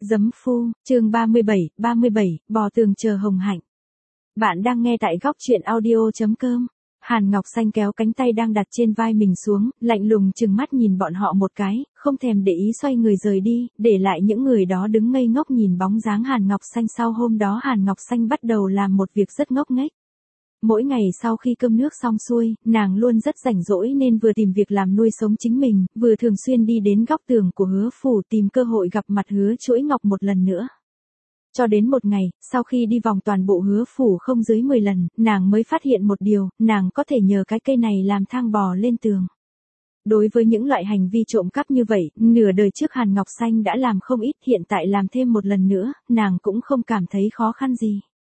Giấm phu, chương 37, bò tường chờ hồng hạnh. Bạn đang nghe tại góc truyện audio.com. Hàn Ngọc Xanh kéo cánh tay đang đặt trên vai mình xuống, lạnh lùng trừng mắt nhìn bọn họ một cái, không thèm để ý xoay người rời đi, để lại những người đó đứng ngây ngốc nhìn bóng dáng Hàn Ngọc Xanh. Sau hôm đó Hàn Ngọc Xanh bắt đầu làm một việc rất ngốc nghếch. Mỗi ngày sau khi cơm nước xong xuôi, nàng luôn rất rảnh rỗi nên vừa tìm việc làm nuôi sống chính mình, vừa thường xuyên đi đến góc tường của Hứa phủ tìm cơ hội gặp mặt Hứa Chuỗi Ngọc một lần nữa. Cho đến một ngày, sau khi đi vòng toàn bộ Hứa phủ không dưới 10 lần, nàng mới phát hiện một điều, nàng có thể nhờ cái cây này làm thang bò lên tường. Đối với những loại hành vi trộm cắp như vậy, nửa đời trước Hàn Ngọc Xanh đã làm không ít, hiện tại làm thêm một lần nữa, nàng cũng không cảm thấy khó khăn gì.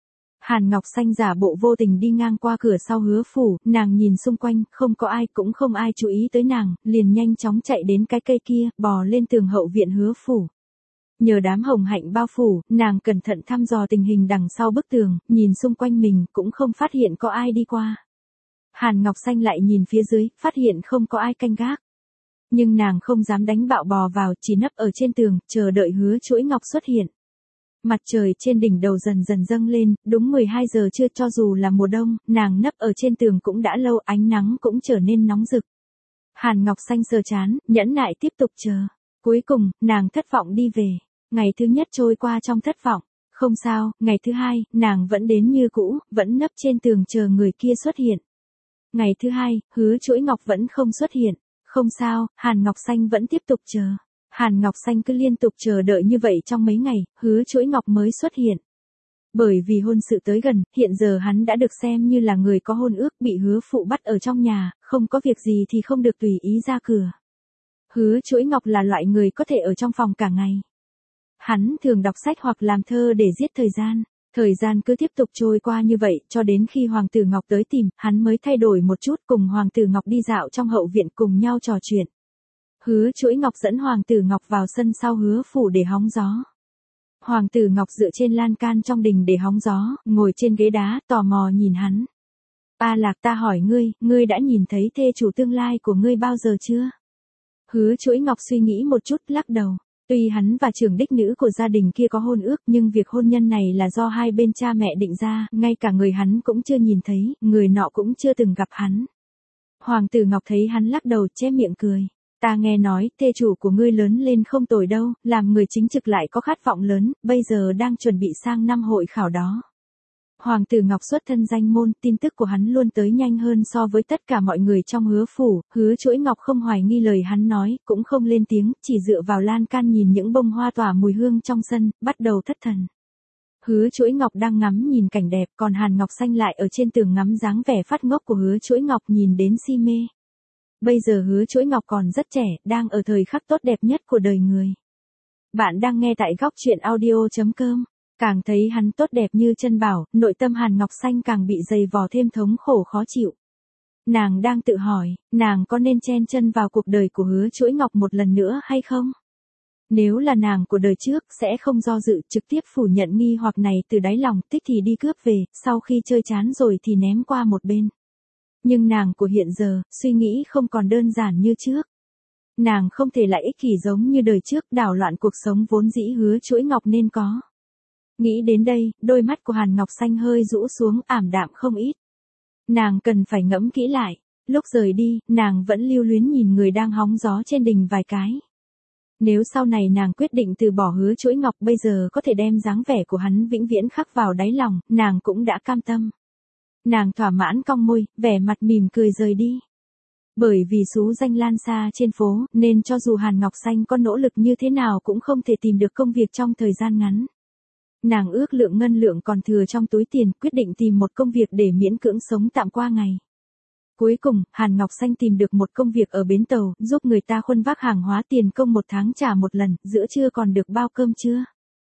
Hàn Ngọc Xanh giả bộ vô tình đi ngang qua cửa sau Hứa phủ, nàng nhìn xung quanh, không có ai cũng không ai chú ý tới nàng, liền nhanh chóng chạy đến cái cây kia, bò lên tường hậu viện Hứa phủ. Nhờ đám hồng hạnh bao phủ, nàng cẩn thận thăm dò tình hình đằng sau bức tường, nhìn xung quanh mình cũng không phát hiện có ai đi qua. Hàn Ngọc Xanh lại nhìn phía dưới, phát hiện không có ai canh gác. Nhưng nàng không dám đánh bạo bò vào, chỉ nấp ở trên tường, chờ đợi Hứa Chuỗi Ngọc xuất hiện. Mặt trời trên đỉnh đầu dần dần dâng lên, đúng 12 giờ trưa, cho dù là mùa đông, nàng nấp ở trên tường cũng đã lâu, ánh nắng cũng trở nên nóng rực. Hàn Ngọc Xanh sờ trán, nhẫn nại tiếp tục chờ. Cuối cùng, nàng thất vọng đi về. Ngày thứ nhất trôi qua trong thất vọng. Không sao, ngày thứ hai, nàng vẫn đến như cũ, vẫn nấp trên tường chờ người kia xuất hiện. Ngày thứ hai, Hứa Chuỗi Ngọc vẫn không xuất hiện. Không sao, Hàn Ngọc Xanh vẫn tiếp tục chờ. Hàn Ngọc Xanh cứ liên tục chờ đợi như vậy trong mấy ngày, Hứa Chuỗi Ngọc mới xuất hiện. Bởi vì hôn sự tới gần, hiện giờ hắn đã được xem như là người có hôn ước, bị Hứa phụ bắt ở trong nhà, không có việc gì thì không được tùy ý ra cửa. Hứa Chuỗi Ngọc là loại người có thể ở trong phòng cả ngày. Hắn thường đọc sách hoặc làm thơ để giết thời gian. Thời gian cứ tiếp tục trôi qua như vậy, cho đến khi Hoàng tử Ngọc tới tìm, hắn mới thay đổi một chút, cùng Hoàng tử Ngọc đi dạo trong hậu viện cùng nhau trò chuyện. Hứa Chuỗi Ngọc dẫn Hoàng tử Ngọc vào sân sau Hứa phủ để hóng gió. Hoàng tử Ngọc dựa trên lan can trong đình để hóng gió, ngồi trên ghế đá, tò mò nhìn hắn. A Lạc, ta hỏi ngươi đã nhìn thấy thê chủ tương lai của ngươi bao giờ chưa? Hứa Chuỗi Ngọc suy nghĩ một chút, lắc đầu. Tuy hắn và trưởng đích nữ của gia đình kia có hôn ước, nhưng việc hôn nhân này là do hai bên cha mẹ định ra, ngay cả người hắn cũng chưa nhìn thấy, người nọ cũng chưa từng gặp hắn. Hoàng tử Ngọc thấy hắn lắc đầu, che miệng cười. Ta nghe nói, thê chủ của ngươi lớn lên không tồi đâu, làm người chính trực lại có khát vọng lớn, bây giờ đang chuẩn bị sang năm hội khảo đó. Hoàng tử Ngọc xuất thân danh môn, tin tức của hắn luôn tới nhanh hơn so với tất cả mọi người trong Hứa phủ. Hứa Chuỗi Ngọc không hoài nghi lời hắn nói, cũng không lên tiếng, chỉ dựa vào lan can nhìn những bông hoa tỏa mùi hương trong sân, bắt đầu thất thần. Hứa Chuỗi Ngọc đang ngắm nhìn cảnh đẹp, còn Hàn Ngọc Xanh lại ở trên tường ngắm dáng vẻ phát ngốc của Hứa Chuỗi Ngọc, nhìn đến si mê. Bây giờ Hứa Chuỗi Ngọc còn rất trẻ, đang ở thời khắc tốt đẹp nhất của đời người. Bạn đang nghe tại góc truyện audio.com. Càng thấy hắn tốt đẹp như chân bảo, nội tâm Hàn Ngọc Xanh càng bị dày vò thêm thống khổ khó chịu. Nàng đang tự hỏi, nàng có nên chen chân vào cuộc đời của Hứa Chuỗi Ngọc một lần nữa hay không? Nếu là nàng của đời trước, sẽ không do dự, trực tiếp phủ nhận nghi hoặc này từ đáy lòng, thích thì đi cướp về, sau khi chơi chán rồi thì ném qua một bên. Nhưng nàng của hiện giờ, suy nghĩ không còn đơn giản như trước. Nàng không thể lại ích kỷ giống như đời trước, đảo loạn cuộc sống vốn dĩ Hứa Chuỗi Ngọc nên có. Nghĩ đến đây, đôi mắt của Hàn Ngọc Xanh hơi rũ xuống, ảm đạm không ít. Nàng cần phải ngẫm kỹ lại. Lúc rời đi, nàng vẫn lưu luyến nhìn người đang hóng gió trên đình vài cái. Nếu sau này nàng quyết định từ bỏ Hứa Chuỗi Ngọc, bây giờ có thể đem dáng vẻ của hắn vĩnh viễn khắc vào đáy lòng, nàng cũng đã cam tâm. Nàng thỏa mãn cong môi, vẻ mặt mỉm cười rời đi. Bởi vì xú danh lan xa trên phố, nên cho dù Hàn Ngọc Xanh có nỗ lực như thế nào cũng không thể tìm được công việc trong thời gian ngắn. Nàng ước lượng ngân lượng còn thừa trong túi tiền, quyết định tìm một công việc để miễn cưỡng sống tạm qua ngày. Cuối cùng, Hàn Ngọc Xanh tìm được một công việc ở bến tàu, giúp người ta khuân vác hàng hóa, tiền công một tháng trả một lần, giữa trưa còn được bao cơm trưa.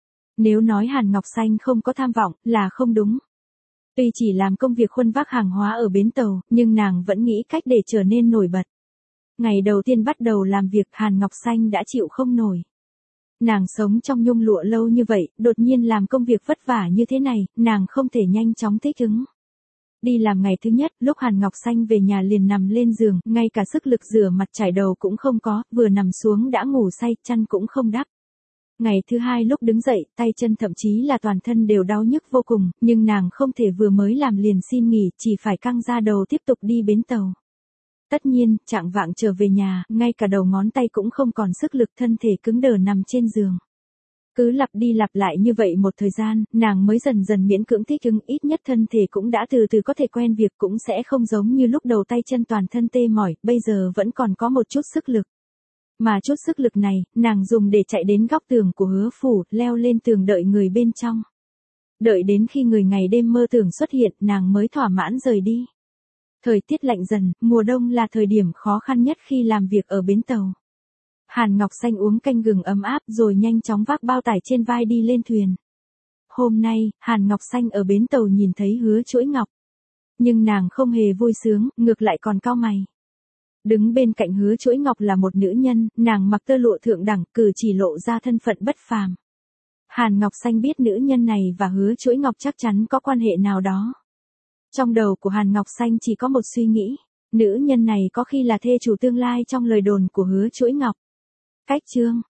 Nếu nói Hàn Ngọc Xanh không có tham vọng, là không đúng. Tuy chỉ làm công việc khuân vác hàng hóa ở bến tàu, nhưng nàng vẫn nghĩ cách để trở nên nổi bật. Ngày đầu tiên bắt đầu làm việc, Hàn Ngọc Xanh đã chịu không nổi. Nàng sống trong nhung lụa lâu như vậy, đột nhiên làm công việc vất vả như thế này, nàng không thể nhanh chóng thích ứng. Đi làm ngày thứ nhất, lúc Hàn Ngọc Xanh về nhà liền nằm lên giường, ngay cả sức lực rửa mặt chải đầu cũng không có, vừa nằm xuống đã ngủ say, chăn cũng không đắp. Ngày thứ hai lúc đứng dậy, tay chân thậm chí là toàn thân đều đau nhức vô cùng, nhưng nàng không thể vừa mới làm liền xin nghỉ, chỉ phải căng ra đầu tiếp tục đi bến tàu. Tất nhiên, chạng vạng trở về nhà, ngay cả đầu ngón tay cũng không còn sức lực, thân thể cứng đờ nằm trên giường. Cứ lặp đi lặp lại như vậy một thời gian, nàng mới dần dần miễn cưỡng thích ứng, ít nhất thân thể cũng đã từ từ có thể quen việc, cũng sẽ không giống như lúc đầu tay chân toàn thân tê mỏi, bây giờ vẫn còn có một chút sức lực. Mà chút sức lực này, nàng dùng để chạy đến góc tường của Hứa phủ, leo lên tường đợi người bên trong. Đợi đến khi người ngày đêm mơ tưởng xuất hiện, nàng mới thỏa mãn rời đi. Thời tiết lạnh dần, mùa đông là thời điểm khó khăn nhất khi làm việc ở bến tàu. Hàn Ngọc Xanh uống canh gừng ấm áp rồi nhanh chóng vác bao tải trên vai đi lên thuyền. Hôm nay, Hàn Ngọc Xanh ở bến tàu nhìn thấy Hứa Chuỗi Ngọc. Nhưng nàng không hề vui sướng, ngược lại còn cau mày. Đứng bên cạnh Hứa Chuỗi Ngọc là một nữ nhân, nàng mặc tơ lụa thượng đẳng, cử chỉ lộ ra thân phận bất phàm. Hàn Ngọc Xanh biết nữ nhân này và Hứa Chuỗi Ngọc chắc chắn có quan hệ nào đó. Trong đầu của Hàn Ngọc Xanh chỉ có một suy nghĩ, nữ nhân này có khi là thê chủ tương lai trong lời đồn của Hứa Chuỗi Ngọc. Cách chương